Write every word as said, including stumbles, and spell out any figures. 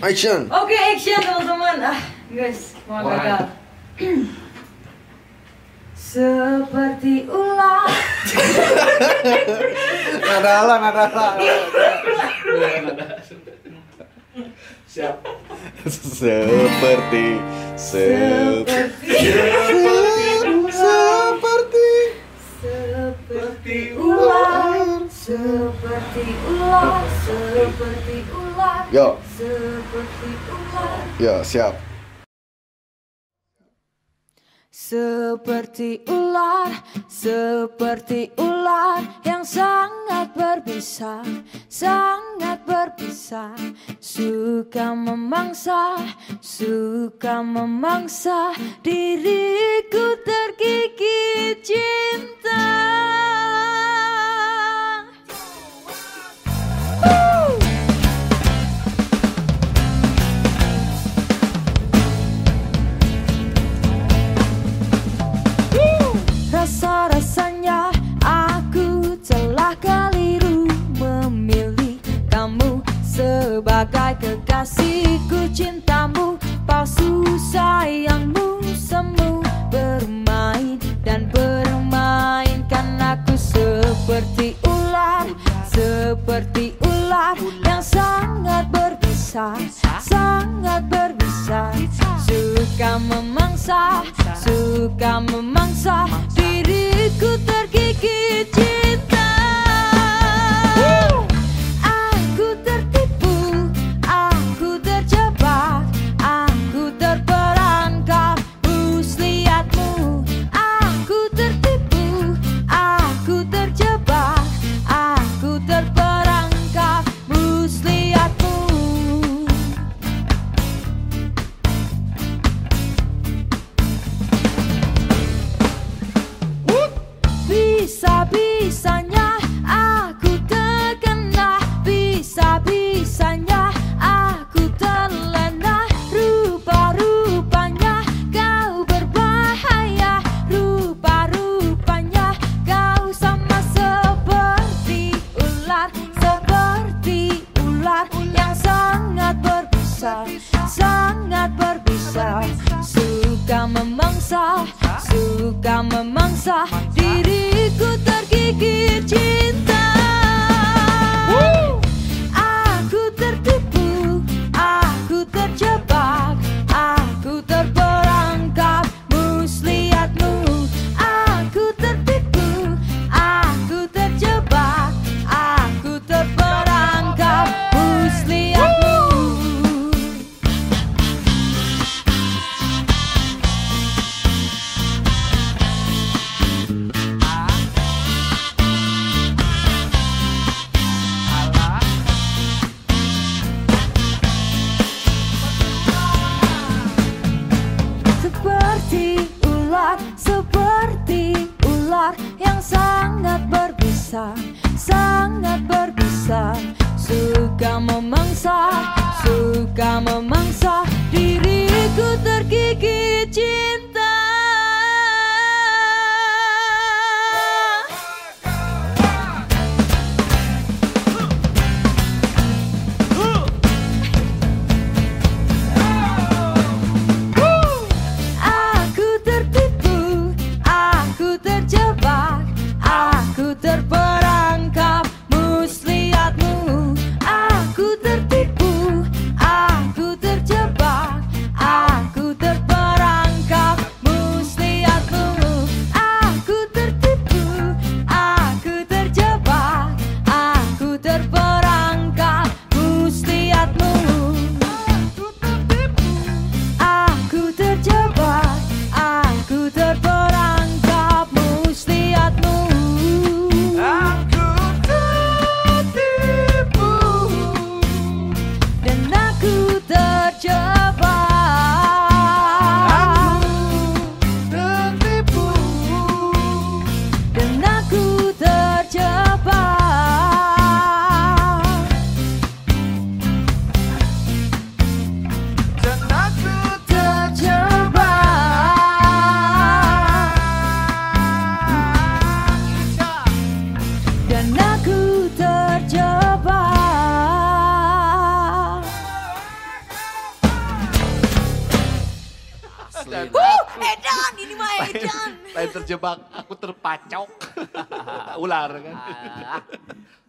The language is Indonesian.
Action. Oke, action teman-teman. Ah, guys, mau gagal. Seperti ular. Nada lah, nada lah. Siap. Seperti seperti seperti seperti ular, seperti ular, seperti ular. Yo. Seperti ular. Yo, siap. Seperti ular, seperti ular yang sangat berbisa, sangat berbisa. Suka memangsa, suka memangsa, diriku tergigit cinta. Rasa-rasanya aku telah keliru memilih kamu sebagai kekasihku, cintamu palsu, sayangmu semu, bermain dan bermainkan aku seperti ular, seperti ular yang sangat berbisa, sangat berbisa. Suka memangsa, suka memangsa, diriku tergigit cinta. Aku tertipu, aku terjebak, aku terperangkap muslihatmu. Aku tertipu, aku terjebak, aku terperangkap muslihatmu. Bisa-bisanya aku terkena, bisa-bisanya aku terlena. Rupa-rupanya kau berbahaya, rupa-rupanya kau sama seperti ular, seperti ular yang sangat berbisa, sangat berbisa. Suka memangsa, suka memangsa, diriku tergigit cinta. Aku tertipu, aku terjebak, aku terperangkap muslihatmu. Aku tertipu, aku terjebak, aku terperangkap muslihatmu. Seperti ular, seperti ular yang sangat berbisa, sangat berbisa. Suka memangsa, suka memangsa, diriku tergigit cinta. Aku tertipu, aku terjebak, aku terperangkap muslihatmu. Aku tertipu, aku terjebak, aku terperangkap dan Uh, Edan, ini mah Edan. lain terjebak, aku terpacok. Ular kan. Ah,